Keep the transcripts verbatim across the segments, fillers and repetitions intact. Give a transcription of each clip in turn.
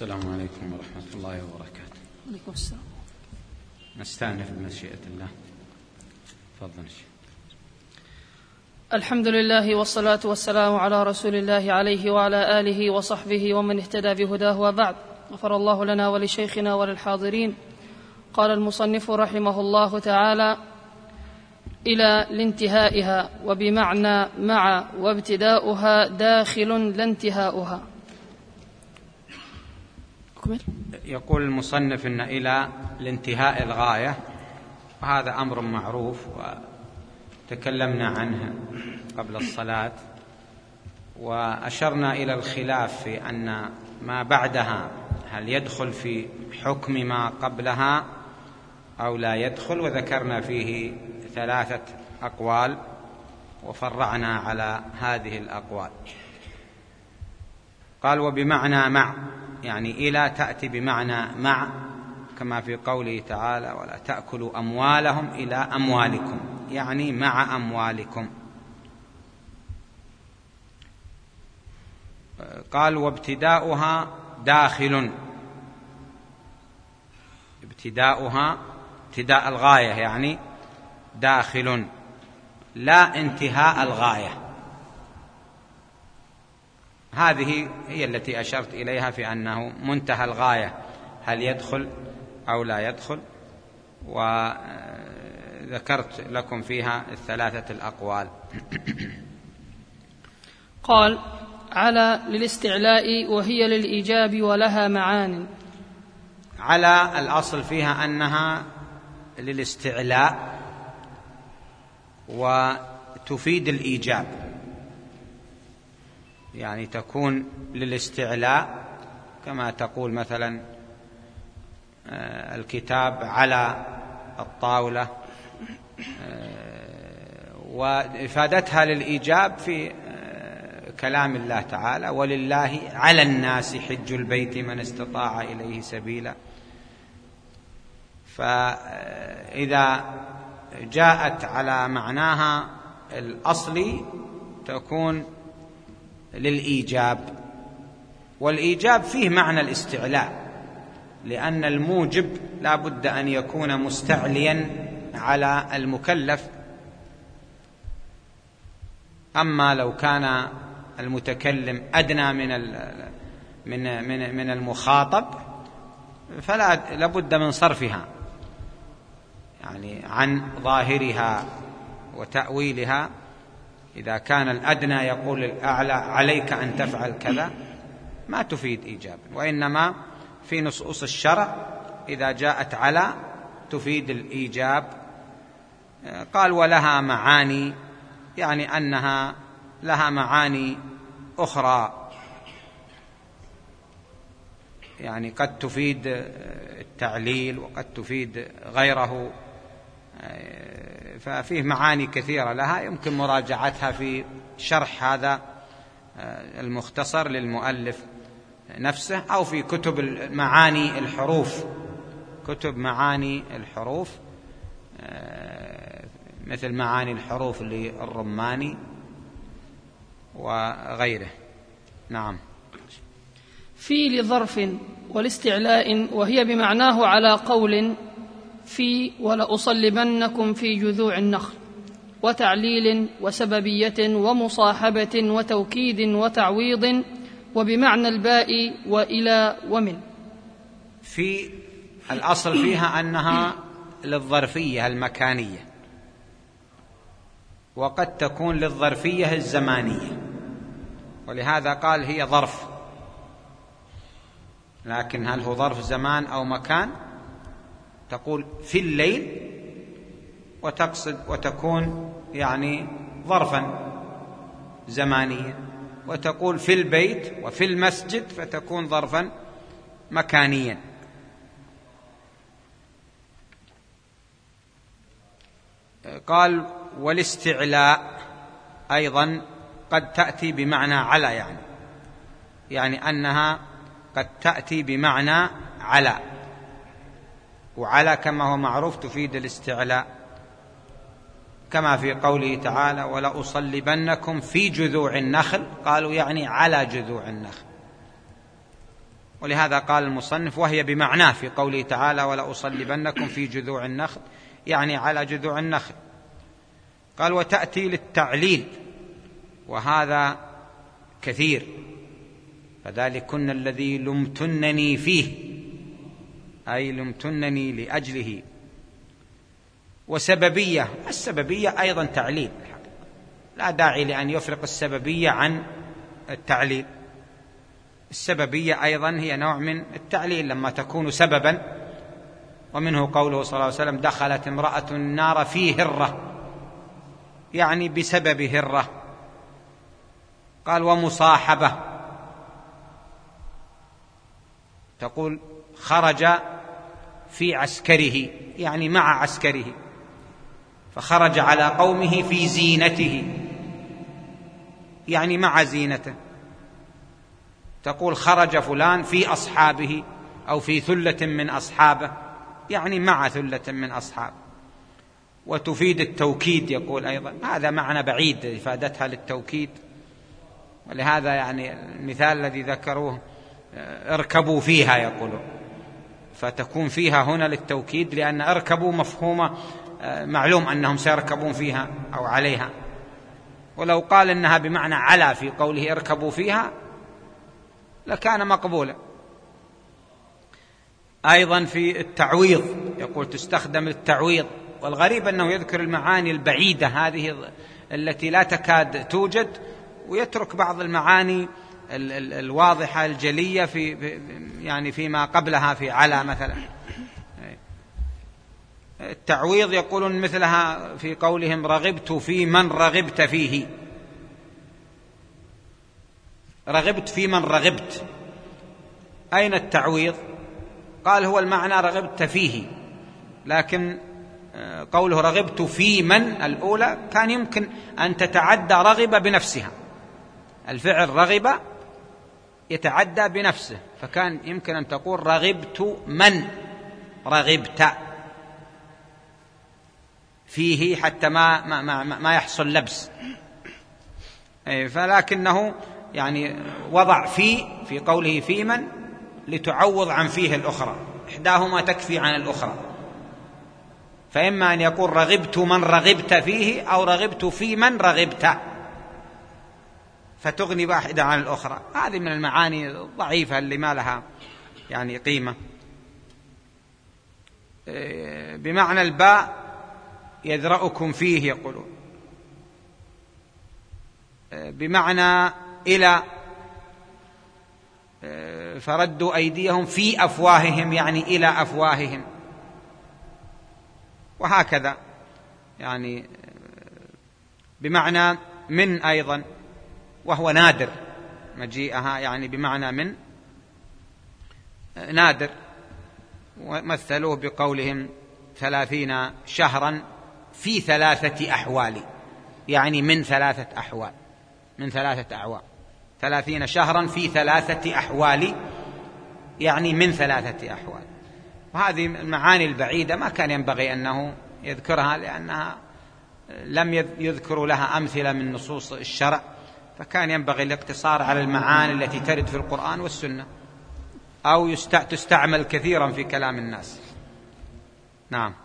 السلام عليكم ورحمة الله وبركاته. وعليكم السلام. نستأنف بمشيئة الله. تفضل. الحمد لله والصلاة والسلام على رسول الله عليه وعلى آله وصحبه ومن اهتدى بهداه، وبعد. غفر الله لنا ولشيخنا وللحاضرين. قال المصنف رحمه الله تعالى: إلى لانتهائها، وبمعنى مع، وابتداؤها داخل لانتهاؤها. يقول المصنف إن إلى لانتهاء الغاية، وهذا أمر معروف وتكلمنا عنه قبل الصلاة، وأشرنا إلى الخلاف في أن ما بعدها هل يدخل في حكم ما قبلها أو لا يدخل، وذكرنا فيه ثلاثة أقوال وفرعنا على هذه الأقوال. قال: وبمعنى مع، يعني إلى تأتي بمعنى مع، كما في قوله تعالى: ولا تأكلوا أموالهم إلى أموالكم، يعني مع أموالكم. قال: وابتداؤها داخل، ابتداؤها ابتداء الغاية يعني داخل، لا انتهاء الغاية. هذه هي التي أشرت إليها في أنه منتهى الغاية هل يدخل أو لا يدخل، وذكرت لكم فيها الثلاثة الأقوال. قال: على للاستعلاء، وهي للإيجاب ولها معان. على الأصل فيها أنها للاستعلاء وتفيد الإيجاب، يعني تكون للاستعلاء، كما تقول مثلا الكتاب على الطاولة، وإفادتها للإيجاب في كلام الله تعالى: ولله على الناس حج البيت من استطاع إليه سبيلا. فإذا جاءت على معناها الأصلي تكون للإيجاب، والإيجاب فيه معنى الاستعلاء، لأن الموجب لا بد أن يكون مستعليا على المكلف. أما لو كان المتكلم أدنى من من من من المخاطب فلا لابد من صرفها، يعني عن ظاهرها وتأويلها. إذا كان الأدنى يقول للأعلى عليك أن تفعل كذا، ما تفيد إيجابا، وإنما في نصوص الشرع إذا جاءت على تفيد الإيجاب. قال: ولها معاني، يعني أنها لها معاني أخرى، يعني قد تفيد التعليل وقد تفيد غيره، ففيه معاني كثيرة لها يمكن مراجعتها في شرح هذا المختصر للمؤلف نفسه، أو في كتب معاني الحروف، كتب معاني الحروف مثل معاني الحروف للرماني وغيره. نعم. في لظرف والاستعلاء، وهي بمعناه على قول في ولأصلبنكم في جذوع النخل، وتعليل وسببية ومصاحبة وتوكيد وتعويض، وبمعنى الباء وإلى ومن. في الأصل فيها أنها للظرفية المكانية، وقد تكون للظرفية الزمانية، ولهذا قال هي ظرف. لكن هل هو ظرف زمان أو مكان؟ تقول في الليل وتقصد وتكون يعني ظرفا زمانيا، وتقول في البيت وفي المسجد فتكون ظرفا مكانيا. قال: والاستعلاء أيضا قد تأتي بمعنى على، يعني يعني أنها قد تأتي بمعنى على، وعلى كما هو معروف تفيد الاستعلاء، كما في قوله تعالى: ولأصلبنكم في جذوع النخل، قالوا يعني على جذوع النخل. ولهذا قال المصنف وهي بمعناه في قوله تعالى ولأصلبنكم في جذوع النخل، يعني على جذوع النخل. قال وتأتي للتعليل، وهذا كثير، فذلكن الذي لمتنني فيه، أي لمتنني لأجله. وسببية، السببية أيضا تعليل، لا داعي لأن يفرق السببية عن التعليل. السببية أيضا هي نوع من التعليل لما تكون سببا، ومنه قوله صلى الله عليه وسلم دخلت امرأة النار في هرة، يعني بسبب هرة. قال ومصاحبة، تقول خرج في عسكره، يعني مع عسكره، فخرج على قومه في زينته، يعني مع زينته. تقول خرج فلان في أصحابه أو في ثلة من أصحابه، يعني مع ثلة من أصحابه. وتفيد التوكيد، يقول أيضا هذا معنى بعيد إفادتها للتوكيد، ولهذا يعني المثال الذي ذكروه اركبوا فيها يقولون، فتكون فيها هنا للتوكيد، لأن اركبوا مفهومة معلوم أنهم سيركبون فيها أو عليها. ولو قال إنها بمعنى على في قوله اركبوا فيها لكان مقبولا. أيضا في التعويض، يقول تستخدم للتعويض، والغريب أنه يذكر المعاني البعيدة هذه التي لا تكاد توجد، ويترك بعض المعاني الواضحة الجلية في يعني فيما قبلها في على مثلا. التعويض يقولون مثلها في قولهم رغبت في من رغبت فيه، رغبت في من رغبت، أين التعويض؟ قال هو المعنى رغبت فيه، لكن قوله رغبت في من الأولى كان يمكن أن تتعدى رغب بنفسها، الفعل رغب يتعدى بنفسه، فكان يمكن أن تقول رغبت من رغبت فيه حتى ما, ما, ما, ما يحصل لبس. فلكنه يعني وضع في في قوله في من لتعوض عن فيه الأخرى، إحداهما تكفي عن الأخرى، فإما أن يقول رغبت من رغبت فيه أو رغبت في من رغبت، فتغني واحدة عن الأخرى. هذه من المعاني الضعيفة اللي ما لها يعني قيمة. بمعنى الباء يذرأكم فيه يقولون، بمعنى إلى فردوا أيديهم في أفواههم، يعني إلى أفواههم، وهكذا يعني بمعنى من أيضا، وهو نادر مجيئها، يعني بمعنى من نادر. ومثلوه بقولهم ثلاثين شهرا في ثلاثة أحوال، يعني من ثلاثة أحوال، من ثلاثة أعوام، ثلاثين شهرا في ثلاثة أحوال، يعني من ثلاثة أحوال. وهذه المعاني البعيدة ما كان ينبغي أنه يذكرها، لأنها لم يذكروا لها أمثلة من نصوص الشرع، فكان ينبغي الاقتصار على المعاني التي ترد في القرآن والسنة، أو تستعمل كثيرا في كلام الناس. نعم.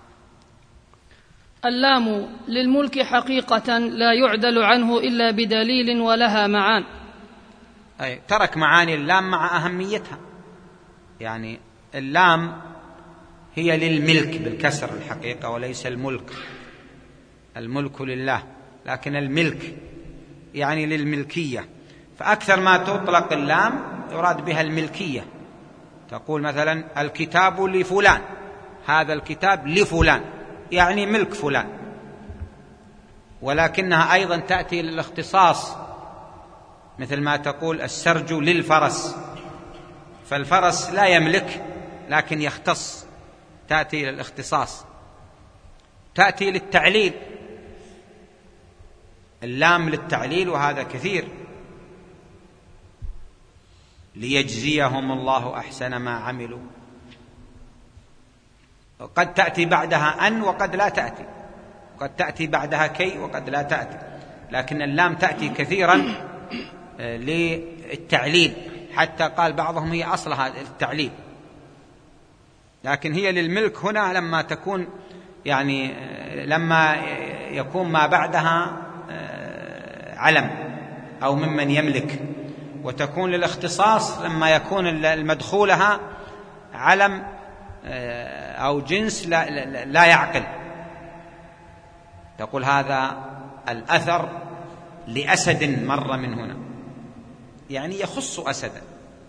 اللام للملك حقيقة لا يعدل عنه إلا بدليل ولها معان. أي ترك معاني اللام مع أهميتها، يعني اللام هي للملك بالكسر الحقيقة، وليس الملك، الملك لله، لكن الملك يعني للملكية. فأكثر ما تطلق اللام يراد بها الملكية، تقول مثلا الكتاب لفلان، هذا الكتاب لفلان، يعني ملك فلان. ولكنها أيضا تأتي للاختصاص، مثل ما تقول السرج للفرس، فالفرس لا يملك لكن يختص، تأتي للاختصاص. تأتي للتعليل، اللام للتعليل، وهذا كثير، ليجزيهم الله أحسن ما عملوا. قد تأتي بعدها أن وقد لا تأتي، قد تأتي بعدها كي وقد لا تأتي، لكن اللام تأتي كثيرا للتعليل، حتى قال بعضهم هي أصلها التعليل، لكن هي للملك هنا لما تكون يعني لما يكون ما بعدها علم أو ممن يملك، وتكون للاختصاص لما يكون المدخولها علم أو جنس لا, لا يعقل. تقول هذا الأثر لأسد مر من هنا، يعني يخص أسدا.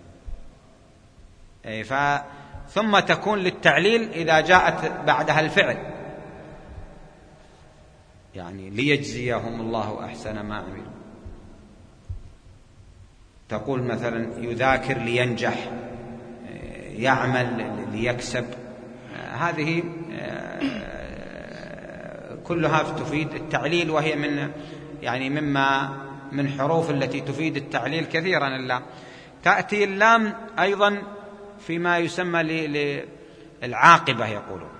ثم تكون للتعليل إذا جاءت بعدها الفعل، يعني ليجزيهم الله أحسن ما عملوا. تقول مثلا يذاكر لينجح، يعمل ليكسب، هذه كلها تفيد التعليل، وهي من يعني مما من حروف التي تفيد التعليل كثيرا. اللام تأتي اللام أيضا فيما يسمى للعاقبة يقولون،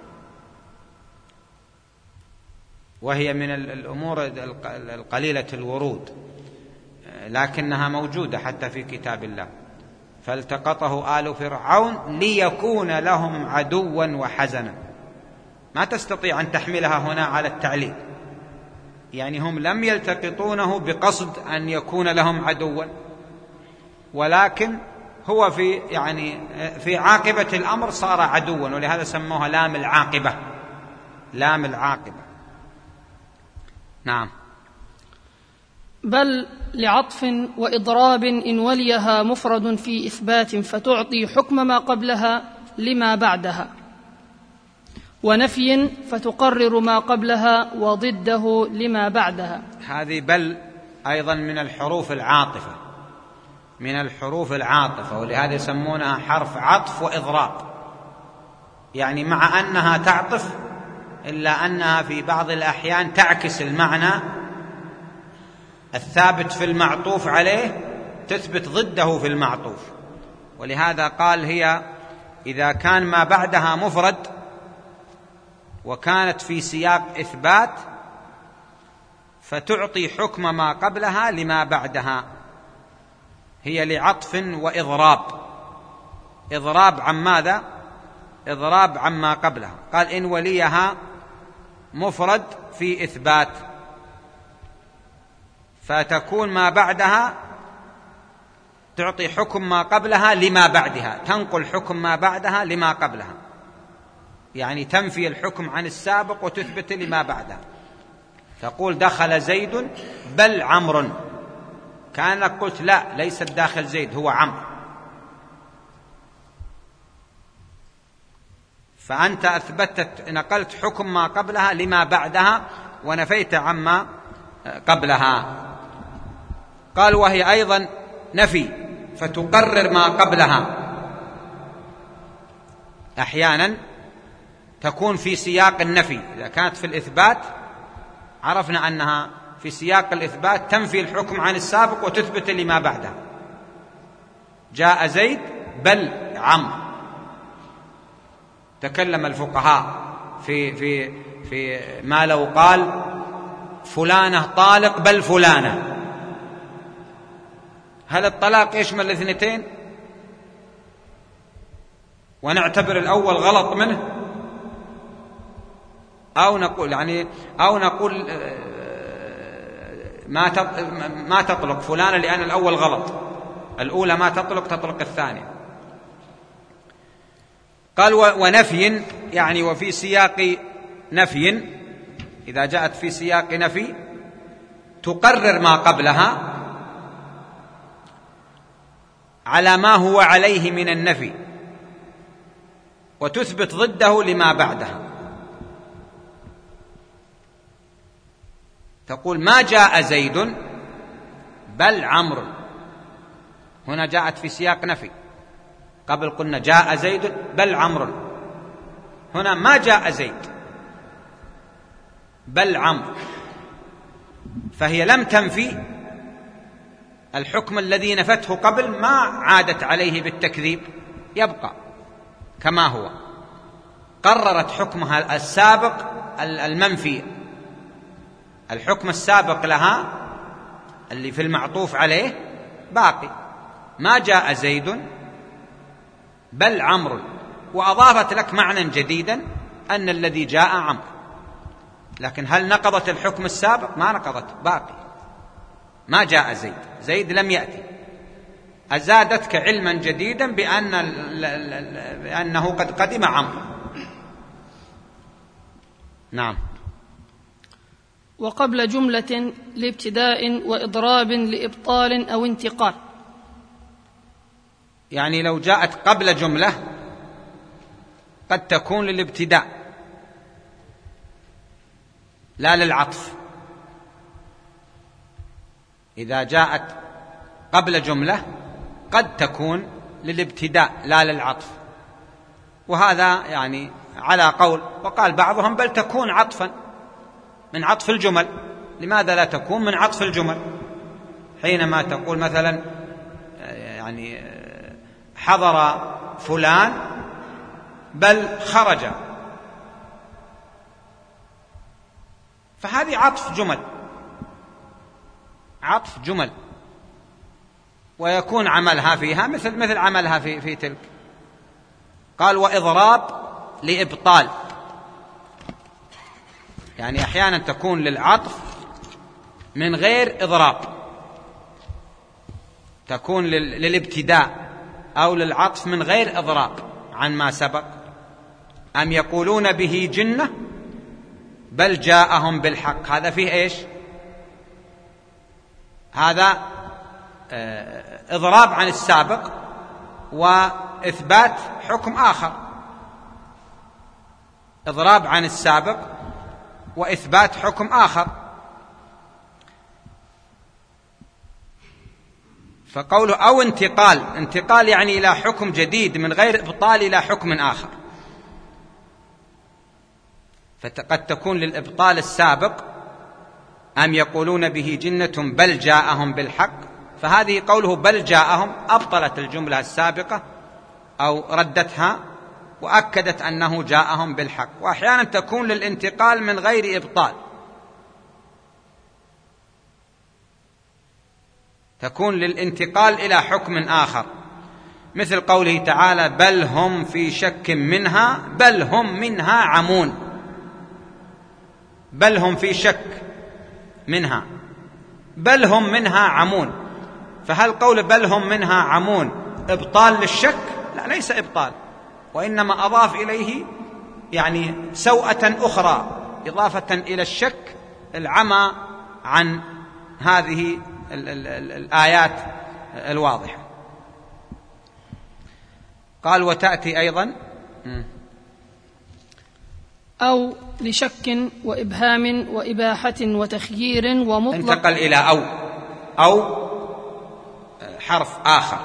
وهي من الأمور القليلة الورود، لكنها موجودة حتى في كتاب الله. فالتقطه آل فرعون ليكون لهم عدوا وحزنا. ما تستطيع أن تحملها هنا على التعليل، يعني هم لم يلتقطونه بقصد أن يكون لهم عدوا، ولكن هو في يعني في عاقبة الأمر صار عدوا، ولهذا سموها لام العاقبة، لام العاقبة. نعم. بل لعطف وإضراب إن وليها مفرد في إثبات فتعطي حكم ما قبلها لما بعدها، ونفي فتقرر ما قبلها وضده لما بعدها. هذه بل أيضا من الحروف العاطفة، من الحروف العاطفة، ولهذا يسمونها حرف عطف وإضراب، يعني مع أنها تعطف إلا أنها في بعض الأحيان تعكس المعنى الثابت في المعطوف عليه، تثبت ضده في المعطوف. ولهذا قال هي إذا كان ما بعدها مفرد وكانت في سياق إثبات فتعطي حكم ما قبلها لما بعدها، هي لعطف وإضراب. إضراب عن ماذا؟ إضراب عما قبلها. قال إن وليها مفرد في إثبات، فتكون ما بعدها تعطي حكم ما قبلها لما بعدها، تنقل حكم ما بعدها لما قبلها، يعني تنفي الحكم عن السابق وتثبت لما بعدها. تقول دخل زيد بل عمرو، كأنك قلت لا، ليس داخل زيد، هو عمرو. فأنت أثبتت، نقلت حكم ما قبلها لما بعدها ونفيت عما قبلها. قال وهي أيضا نفي فتقرر ما قبلها، أحيانا تكون في سياق النفي. إذا كانت في الإثبات عرفنا أنها في سياق الإثبات تنفي الحكم عن السابق وتثبت لما بعدها. جاء زيد بل عمرو. تكلم الفقهاء في في في ما لو قال فلانة طالق بل فلانة، هل الطلاق يشمل الاثنتين ونعتبر الأول غلط منه، أو نقول يعني أو نقول ما ما تطلق فلانة لأن الأول غلط، الأولى ما تطلق تطلق الثانية. قال ونفي، يعني وفي سياق نفي، إذا جاءت في سياق نفي تقرر ما قبلها على ما هو عليه من النفي وتثبت ضده لما بعدها. تقول ما جاء زيد بل عمرو، هنا جاءت في سياق نفي، قبل قلنا جاء زيد بل عمرو، هنا ما جاء زيد بل عمرو، فهي لم تنفي الحكم الذي نفته قبل، ما عادت عليه بالتكذيب، يبقى كما هو. قررت حكمها السابق المنفي، الحكم السابق لها اللي في المعطوف عليه باقي، ما جاء زيد بل عمرو، وأضافت لك معنى جديدا أن الذي جاء عمرو، لكن هل نقضت الحكم السابق؟ ما نقضت، باقي ما جاء زيد، زيد لم يأتي. أزادتك علما جديدا بأن بأنه قد قدم عمرو. نعم. وقبل جملة لابتداء وإضراب لإبطال أو انتقال، يعني لو جاءت قبل جملة قد تكون للابتداء لا للعطف. إذا جاءت قبل جملة قد تكون للابتداء لا للعطف، وهذا يعني على قول، وقال بعضهم بل تكون عطفا من عطف الجمل. لماذا لا تكون من عطف الجمل؟ حينما تقول مثلا يعني حضر فلان بل خرج، فهذه عطف جمل، عطف جمل، ويكون عملها فيها مثل مثل عملها في في تلك. قال وإضراب لإبطال، يعني أحيانا تكون للعطف من غير إضراب، تكون للابتداء أو للعطف من غير إضراب عن ما سبق. أم يقولون به جنة بل جاءهم بالحق، هذا فيه إيش؟ هذا إضراب عن السابق وإثبات حكم آخر، إضراب عن السابق وإثبات حكم آخر. فقوله أو انتقال، انتقال يعني إلى حكم جديد من غير إبطال إلى حكم آخر، فقد تكون للإبطال السابق أم يقولون به جنة بل جاءهم بالحق، فهذه قوله بل جاءهم أبطلت الجملة السابقة أو ردتها وأكدت أنه جاءهم بالحق. وأحيانا تكون للانتقال من غير إبطال، تكون للانتقال إلى حكم آخر، مثل قوله تعالى بل هم في شك منها بل هم منها عمون، بل هم في شك منها بل هم منها عمون. فهل قول بل هم منها عمون إبطال للشك؟ لا، ليس إبطال، وإنما أضاف إليه يعني سوءة أخرى إضافة إلى الشك، العمى عن هذه ال ال ال الآيات الواضحة. قال وتأتي أيضا أو لشك وإبهام وإباحة وتخيير ومطلق. انتقل إلى أو أو حرف آخر.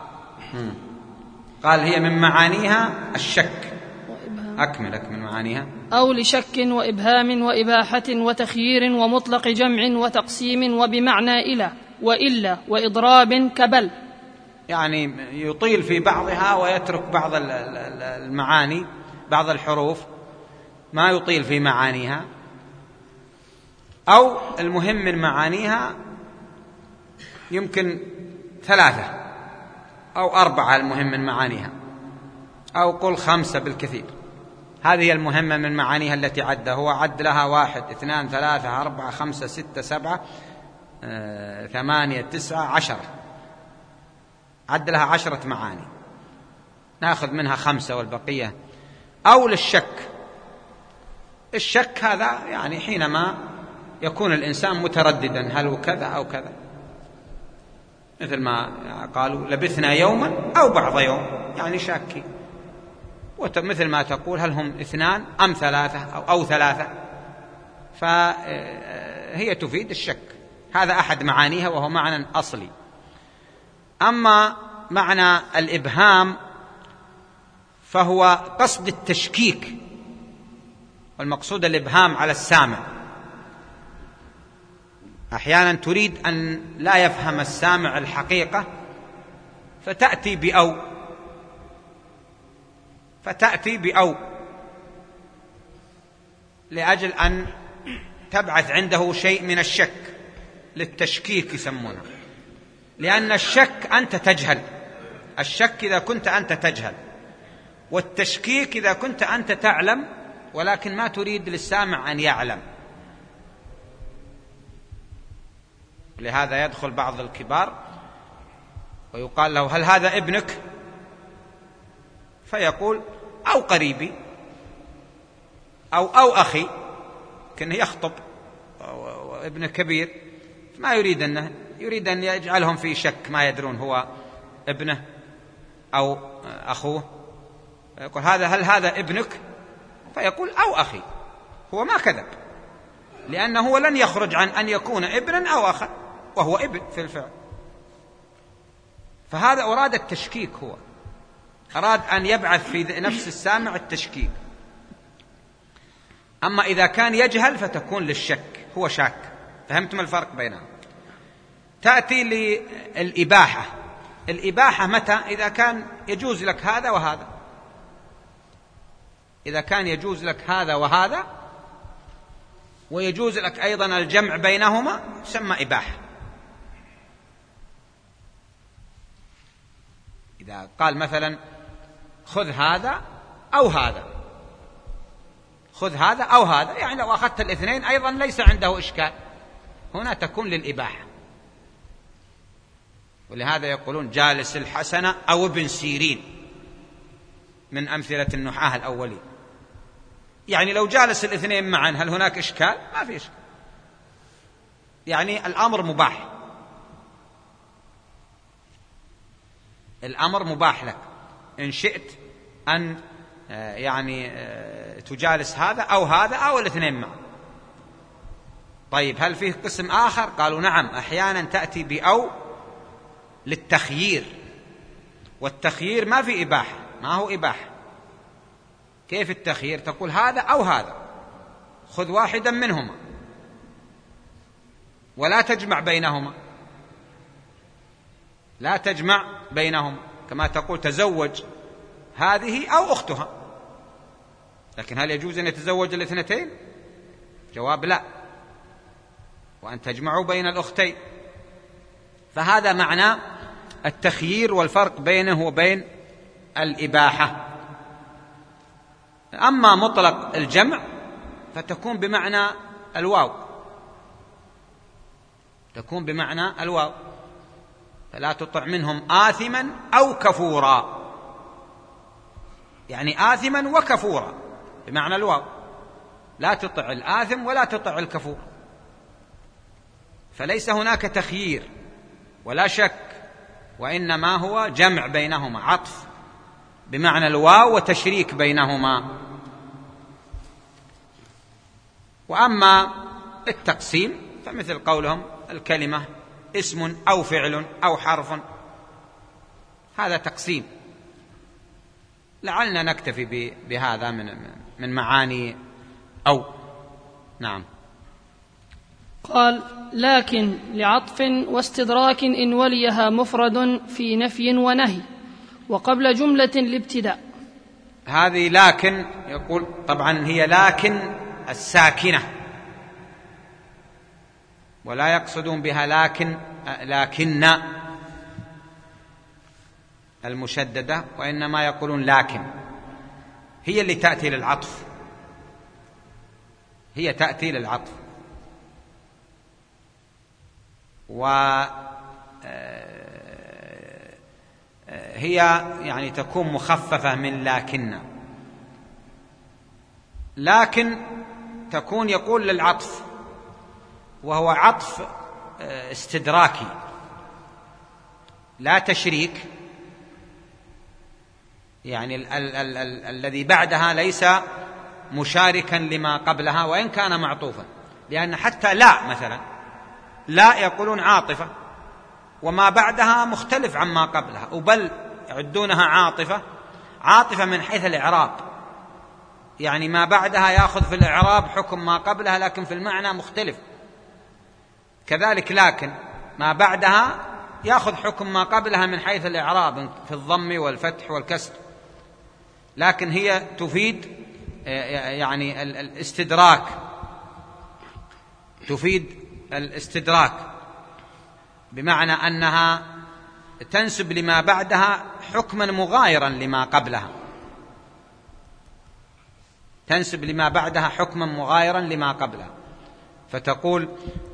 قال هي من معانيها الشك. أكمل أكمل معانيها. أو لشك وإبهام وإباحة وتخيير ومطلق جمع وتقسيم وبمعنى إلى وإلا وإضراب كبل، يعني يطيل في بعضها ويترك بعض المعاني، بعض الحروف ما يطيل في معانيها. أو المهم من معانيها يمكن ثلاثة أو أربعة، المهم من معانيها، أو قل خمسة بالكثير. هذه المهمة من معانيها التي عد، هو عد لها واحد اثنان ثلاثة أربعة خمسة ستة سبعة آه، ثمانية تسعة عشرة، عد لها عشرة معاني، نأخذ منها خمسة والبقية. أو للشك، الشك هذا يعني حينما يكون الإنسان مترددا هل هو كذا أو كذا، مثل ما قالوا لبثنا يوما أو بعض يوم، يعني شاكي. ومثل ما تقول هل هم اثنان أم ثلاثة أو, أو ثلاثة، فهي تفيد الشك. هذا أحد معانيها وهو معنى أصلي. أما معنى الإبهام فهو قصد التشكيك، والمقصود الإبهام على السامع. أحيانا تريد أن لا يفهم السامع الحقيقة فتأتي بأو فتأتي بأو لأجل أن تبعث عنده شيء من الشك، للتشكيك يسمونه. لأن الشك أنت تجهل، الشك إذا كنت أنت تجهل، والتشكيك إذا كنت أنت تعلم ولكن ما تريد للسامع أن يعلم. لهذا يدخل بعض الكبار ويقال له: هل هذا ابنك؟ فيقول: أو قريبي، أو أو أخي، كأنه يخطب ابن كبير، ما يريد أنه يريد أن يجعلهم في شك، ما يدرون هو ابنه أو أخوه. يقول: هذا هل هذا ابنك؟ فيقول: أو أخي. هو ما كذب، لأنه هو لن يخرج عن أن يكون ابنا أو أخا، وهو ابن في الفعل. فهذا أراد التشكيك، هو أراد أن يبعث في نفس السامع التشكيك. أما إذا كان يجهل فتكون للشك، هو شاك. فهمتم الفرق بينهم؟ تأتي للإباحة. الإباحة متى؟ إذا كان يجوز لك هذا وهذا، إذا كان يجوز لك هذا وهذا ويجوز لك أيضا الجمع بينهما، يسمى إباحة. إذا قال مثلا: خذ هذا أو هذا، خذ هذا أو هذا، يعني لو أخذت الاثنين أيضا ليس عنده إشكال، هنا تكون للإباحة. ولهذا يقولون: جالس الحسن أو ابن سيرين، من أمثلة النحاة الأولين. يعني لو جالس الاثنين معا هل هناك إشكال؟ ما في إشكال، يعني الأمر مباح، الأمر مباح لك إن شئت أن يعني تجالس هذا أو هذا أو الاثنين معا. طيب، هل فيه قسم آخر؟ قالوا: نعم، أحيانا تأتي بأو للتخيير، والتخيير ما في إباحة، ما هو إباحة. كيف التخيير؟ تقول هذا أو هذا، خذ واحدا منهما ولا تجمع بينهما، لا تجمع بينهما، كما تقول تزوج هذه أو أختها. لكن هل يجوز أن يتزوج الاثنتين؟ جواب: لا، وأن تجمعوا بين الأختين. فهذا معنى التخيير، والفرق بينه وبين الإباحة. أما مطلق الجمع فتكون بمعنى الواو، تكون بمعنى الواو: فلا تطع منهم آثما أو كفورا، يعني آثما وكفورا بمعنى الواو، لا تطع الآثم ولا تطع الكفور. فليس هناك تخيير ولا شك، وإنما هو جمع بينهما، عطف بمعنى الواو وتشريك بينهما. وأما التقسيم فمثل قولهم: الكلمة اسم أو فعل أو حرف، هذا تقسيم. لعلنا نكتفي بهذا من من معاني أو. نعم. قال: لكن لعطف واستدراك إن وليها مفرد في نفي ونهي، وقبل جملة الابتداء. هذه لكن، يقول طبعا هي لكن الساكنة، ولا يقصدون بها لكن لكن المشددة، وإنما يقولون لكن، هي اللي تأتي للعطف، هي تأتي للعطف. وهي يعني تكون مخففة من لكن. لكن تكون يقول للعطف، وهو عطف استدراكي لا تشريك، يعني ال- ال- ال- ال- الذي بعدها ليس مشاركا لما قبلها وإن كان معطوفا. لأن حتى لا مثلا، لا يقولون عاطفة، وما بعدها مختلف عما قبلها، وبل يعدونها عاطفة، عاطفة من حيث الإعراب، يعني ما بعدها يأخذ في الإعراب حكم ما قبلها لكن في المعنى مختلف. كذلك لكن ما بعدها يأخذ حكم ما قبلها من حيث الإعراب في الضم والفتح والكسر، لكن هي تفيد يعني الاستدراك، تفيد الاستدراك بمعنى أنها تنسب لما بعدها حكما مغايرا لما قبلها، تنسب لما بعدها حكما مغايرا لما قبلها، فتقول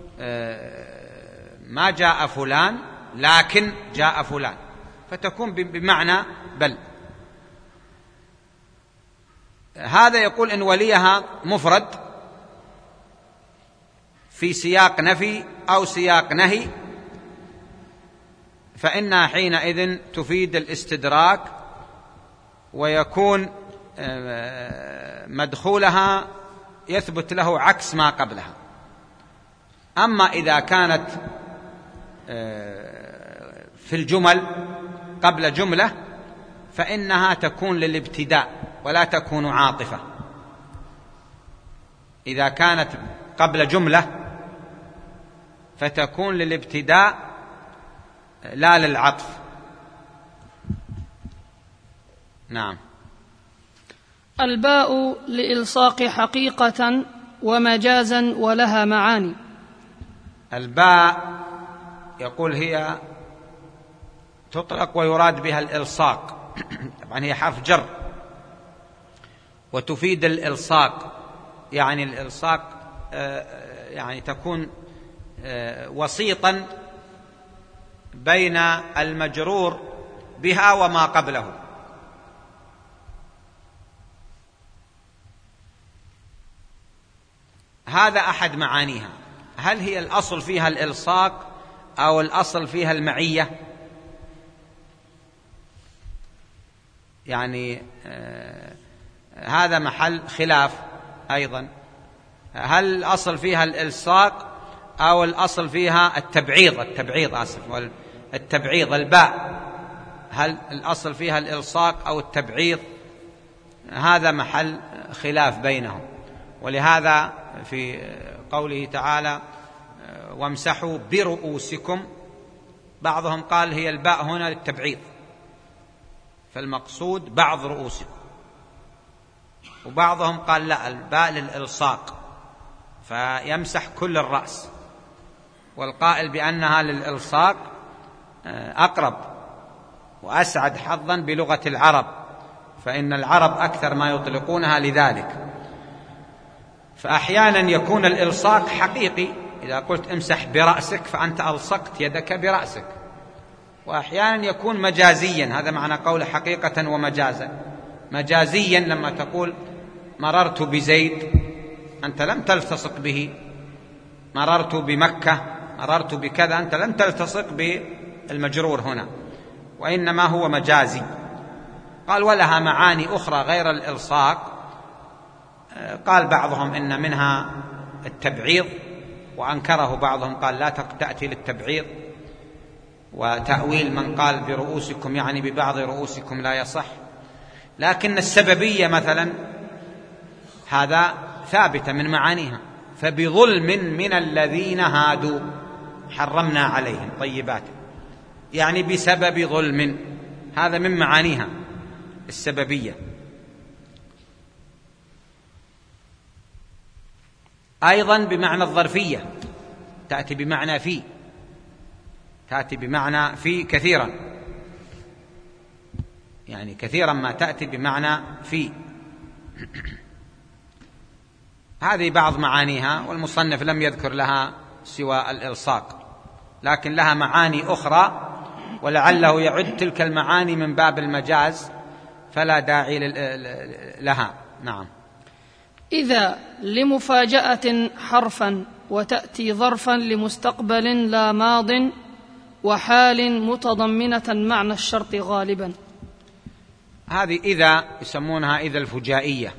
ما جاء فلان لكن جاء فلان، فتكون بمعنى بل. هذا يقول إن وليها مفرد في سياق نفي أو سياق نهي فإنها حينئذ تفيد الاستدراك، ويكون مدخولها يثبت له عكس ما قبلها. أما إذا كانت في الجمل قبل جملة فإنها تكون للابتداء ولا تكون عاطفة. إذا كانت قبل جملة فتكون للابتداء لا للعطف. نعم. الباء لإلصاق حقيقة ومجازا ولها معاني. الباء يقول هي تطلق ويراد بها الإلصاق، طبعا هي حرف جر وتفيد الإلصاق، يعني الإلصاق يعني تكون وسيطا بين المجرور بها وما قبله. هذا أحد معانيها. هل هي الأصل فيها الإلصاق أو الأصل فيها المعية؟ يعني آه هذا محل خلاف أيضا. هل الأصل فيها الإلصاق أو الأصل فيها التبعيض؟ التبعيض آسف التبعيض الباء، هل الأصل فيها الإلصاق أو التبعيض؟ هذا محل خلاف بينهم. ولهذا في قوله تعالى وامسحوا برؤوسكم، بعضهم قال هي الباء هنا للتبعيض فالمقصود بعض رؤوسكم، وبعضهم قال لا الباء للإلصاق فيمسح كل الرأس، والقائل بأنها للإلصاق أقرب وأسعد حظا بلغة العرب، فإن العرب أكثر ما يطلقونها لذلك. فأحيانا يكون الإلصاق حقيقي، إذا قلت امسح برأسك فأنت ألصقت يدك برأسك، وأحيانا يكون مجازيا، هذا معنى قول حقيقة ومجازا. مجازيا لما تقول مررت بزيد أنت لم تلتصق به، مررت بمكة مررت بكذا أنت لم تلتصق بالمجرور هنا، وإنما هو مجازي. قال ولها معاني أخرى غير الإلصاق، قال بعضهم إن منها التبعيض وأنكره بعضهم قال لا تأتي للتبعيض، وتأويل من قال برؤوسكم يعني ببعض رؤوسكم لا يصح. لكن السببية مثلا هذا ثابتة من معانيها، فبظلم من الذين هادوا حرمنا عليهم طيبات، يعني بسبب ظلم، هذا من معانيها السببية. أيضا بمعنى الظرفية تأتي بمعنى في، تأتي بمعنى في كثيرا، يعني كثيرا ما تأتي بمعنى في. هذه بعض معانيها، والمصنف لم يذكر لها سوى الإلصاق، لكن لها معاني أخرى ولعله يعد تلك المعاني من باب المجاز فلا داعي لها. نعم. إذا لمفاجأة حرفا وتأتي ظرفا لمستقبل لا ماض وحال متضمنة معنى الشرط غالبا. هذه إذا يسمونها إذا الفجائية.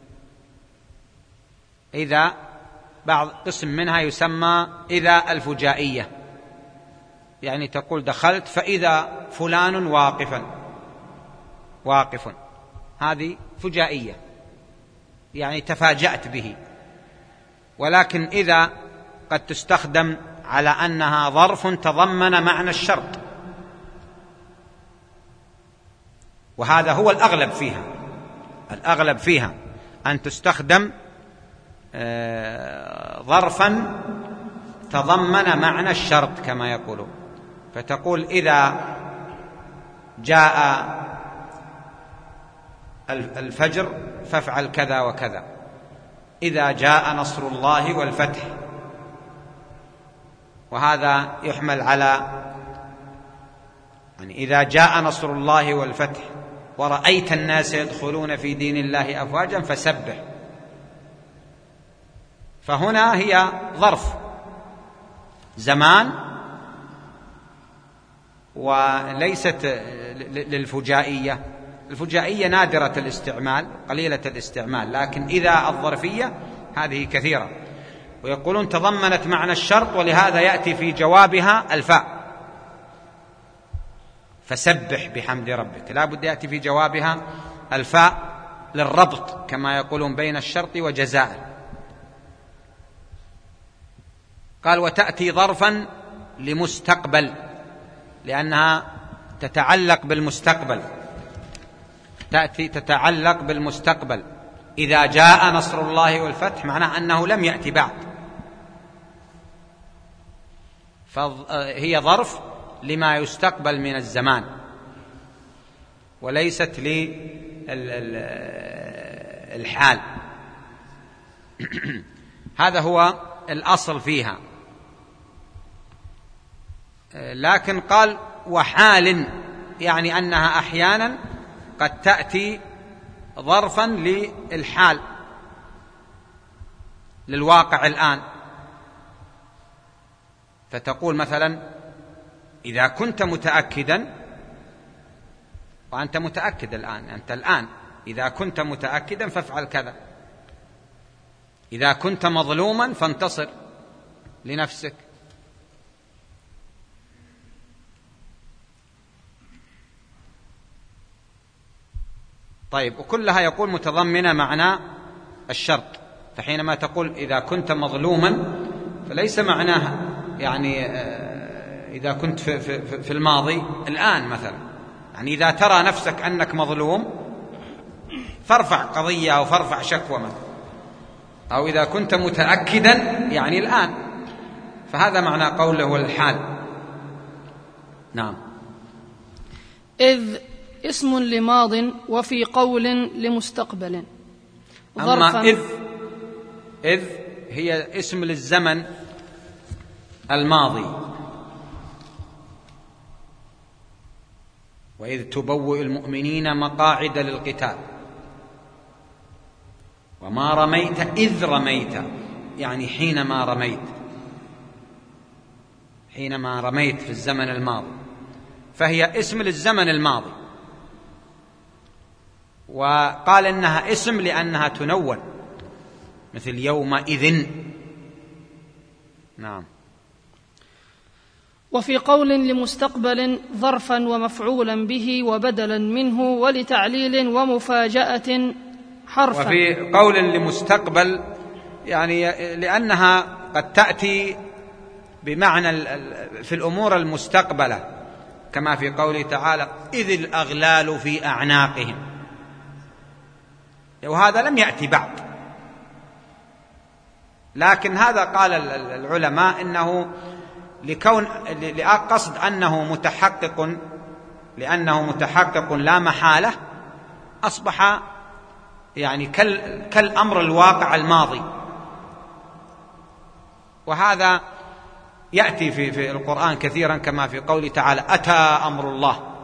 إذا بعض قسم منها يسمى إذا الفجائية، يعني تقول دخلت فإذا فلان واقفا واقف، هذه فجائية يعني تفاجأت به. ولكن إذا قد تستخدم على أنها ظرف تضمن معنى الشرط، وهذا هو الأغلب فيها. الأغلب فيها أن تستخدم ظرفا تضمن معنى الشرط كما يقولون، فتقول إذا جاء الفجر فافعل كذا وكذا، إذا جاء نصر الله والفتح. وهذا يحمل على يعني إذا جاء نصر الله والفتح ورأيت الناس يدخلون في دين الله أفواجا فسبح. فهنا هي ظرف زمان وليست للفجائية. الفجائية نادرة الاستعمال قليلة الاستعمال، لكن إذا الظرفية هذه كثيرة. ويقولون تضمنت معنى الشرط، ولهذا يأتي في جوابها الفاء، فسبح بحمد ربك، لا بد يأتي في جوابها الفاء للربط كما يقولون بين الشرط وجزائه. قال وتأتي ظرفا لمستقبل لأنها تتعلق بالمستقبل، تأتي تتعلق بالمستقبل. إذا جاء نصر الله والفتح معناه أنه لم يأتي بعد، فهي ظرف لما يستقبل من الزمان وليست للحال. هذا هو الأصل فيها. لكن قال وحال، يعني أنها أحيانا قد تأتي ظرفا للحال للواقع الآن، فتقول مثلا إذا كنت متأكدا، وأنت متأكد الآن، أنت الآن إذا كنت متأكدا فافعل كذا، إذا كنت مظلوما فانتصر لنفسك. طيب، وكلها يقول متضمنة معنى الشرط. فحينما تقول إذا كنت مظلوما فليس معناها يعني إذا كنت في, في, في الماضي الآن مثلا، يعني إذا ترى نفسك أنك مظلوم فارفع قضية أو فارفع شكوى مثلا، أو إذا كنت متأكدا يعني الآن. فهذا معنى قوله والحال. نعم. إذ اسم لماض وفي قول لمستقبل. أما إذ إذ هي اسم للزمن الماضي. وإذ تبوئ المؤمنين مقاعد للقتال وما رميت إذ رميت، يعني حينما رميت، حينما رميت في الزمن الماضي، فهي اسم للزمن الماضي. وقال إنها اسم لأنها تنون، مثل يومئذ. نعم. وفي قول لمستقبل ظرفا ومفعولا به وبدلا منه ولتعليل ومفاجأة حرفا. وفي قول لمستقبل يعني لأنها قد تأتي بمعنى في الأمور المستقبلة، كما في قوله تعالى إذ الأغلال في أعناقهم، وهذا لم يأتي بعد. لكن هذا قال العلماء إنه لكون لقصد أنه متحقق، لأنه متحقق لا محالة، أصبح يعني كالأمر الواقع الماضي. وهذا يأتي في في القرآن كثيرا، كما في قوله تعالى أتى أمر الله،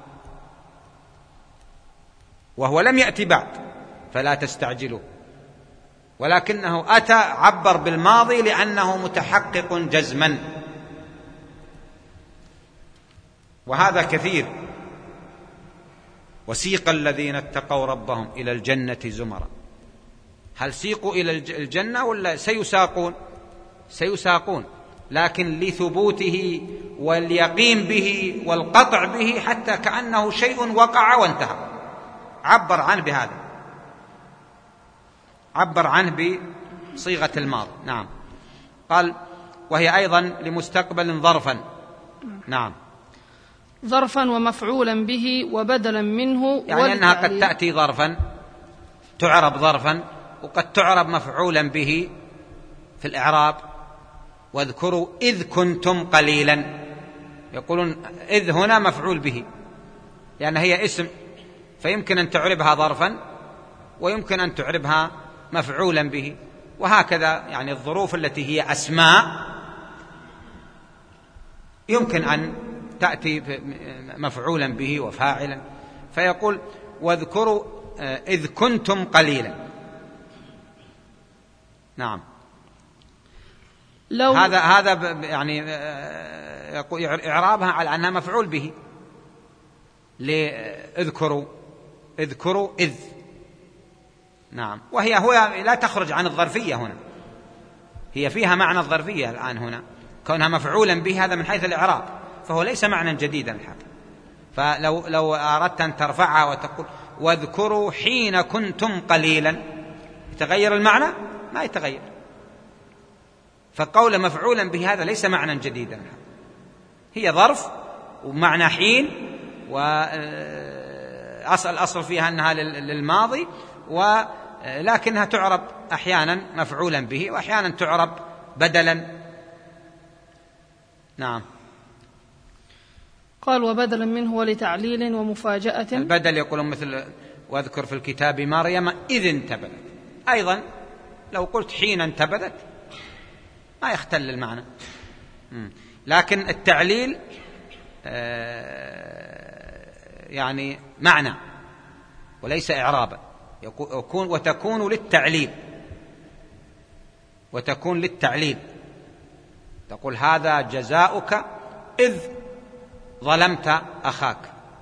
وهو لم يأتي بعد فلا تستعجلوا، ولكنه أتى عبر بالماضي لأنه متحقق جزما. وهذا كثير. وسيق الذين اتقوا ربهم إلى الجنة زمرا. هل سيقوا إلى الجنة ولا سيساقون؟ سيساقون، لكن لثبوته واليقين به والقطع به، حتى كأنه شيء وقع وانتهى، عبر عنه بهذا، عبر عنه بصيغة الماضي. نعم. قال وهي أيضا لمستقبل ظرفا. نعم. ظرفا ومفعولا به وبدلا منه، يعني أنها قد تأتي ظرفا، تعرب ظرفا، وقد تعرب مفعولا به في الإعراب. واذكروا إذ كنتم قليلا، يقولون إذ هنا مفعول به، لأن هي اسم، فيمكن أن تعربها ظرفا ويمكن أن تعربها مفعولا به، وهكذا يعني الظروف التي هي أسماء يمكن أن تأتي مفعولا به وفاعلا. فيقول واذكروا إذ كنتم قليلا. نعم. لو هذا هذا يعني يقول إعرابها على أنها مفعول به، لإذكروا اذكروا إذ. نعم. وهي هو لا تخرج عن الظرفية هنا، هي فيها معنى الظرفية الآن هنا، كونها مفعولا به هذا من حيث الإعراب، فهو ليس معنى جديدا الحقيقة. فلو لو أردت أن ترفعها وتقول واذكروا حين كنتم قليلا، يتغير المعنى؟ ما يتغير. فقول مفعولا به هذا ليس معنى جديدا، هي ظرف ومعنى حين، وأصل الأصل فيها أنها للماضي، ولكنها تعرب أحيانا مفعولا به وأحيانا تعرب بدلا. نعم. قال وبدلا منه ولتعليل ومفاجأة. البدل يقولون مثل واذكر في الكتاب مريم إذ انتبذت، أيضا لو قلت حين انتبذت ما يختل المعنى، لكن التعليل يعني معنى وليس إعرابا، يكون وتكون للتعليل، وتكون للتعليل تقول هذا جزاؤك إذ ظلمت أخاك،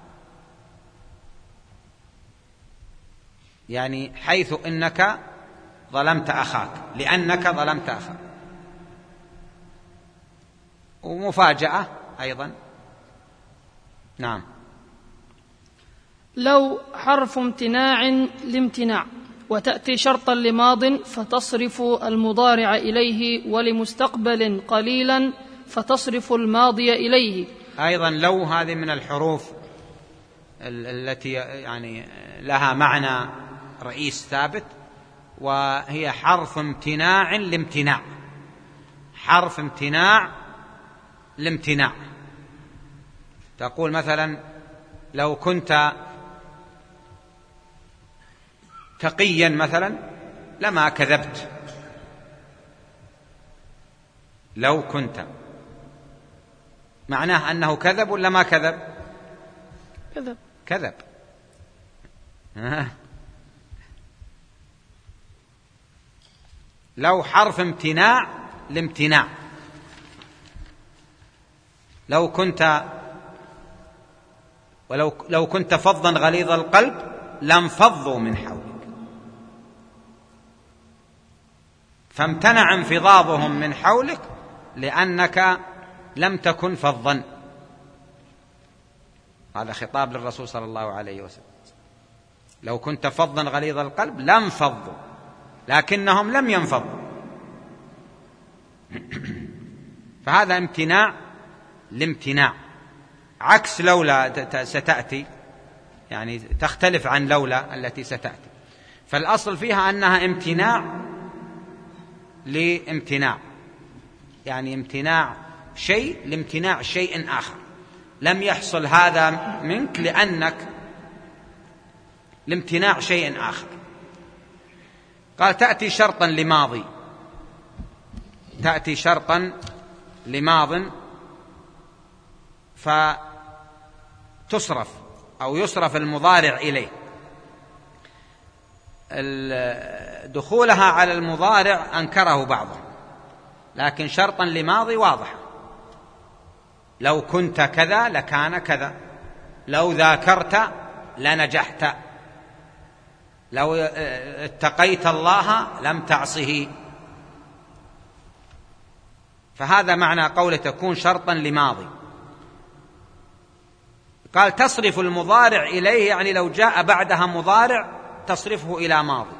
يعني حيث إنك ظلمت أخاك، لأنك ظلمت أخاك. ومفاجأة أيضا. نعم. لو حرف امتناع لامتناع، وتأتي شرطا لماض فتصرف المضارع إليه، ولمستقبل قليلا فتصرف الماضي إليه. أيضا لو هذه من الحروف التي يعني لها معنى رئيس ثابت، وهي حرف امتناع لامتناع، حرف امتناع لامتناع. تقول مثلا لو كنت تقيا مثلا لما كذبت، لو كنت معناه أنه كذب ولا ما كذب؟ كذب. كذب. لو حرف امتناع لامتناع. لو كنت ولو لو كنت فظا غليظ القلب لانفضوا من حولك، فامتنع انفضاضهم من حولك لأنك لم تكن فظا. هذا خطاب للرسول صلى الله عليه وسلم. لو كنت فظا غليظ القلب لانفضوا، لكنهم لم ينفضوا. فهذا امتناع لامتناع، عكس لولا ستأتي، يعني تختلف عن لولا التي ستأتي. فالأصل فيها أنها امتناع لامتناع، يعني امتناع شيء لامتناع شيء آخر، لم يحصل هذا منك لأنك لامتناع شيء آخر. قال تأتي شرطا لماضي، تأتي شرطا لماض فتصرف أو يصرف المضارع إليه. دخولها على المضارع أنكره بعضهم، لكن شرطا لماضي واضح. لو كنت كذا لكان كذا، لو ذاكرت لنجحت، لو اتقيت الله لم تعصه. فهذا معنى قوله تكون شرطا لماضي. قال تصرف المضارع إليه، يعني لو جاء بعدها مضارع تصرفه إلى ماضي.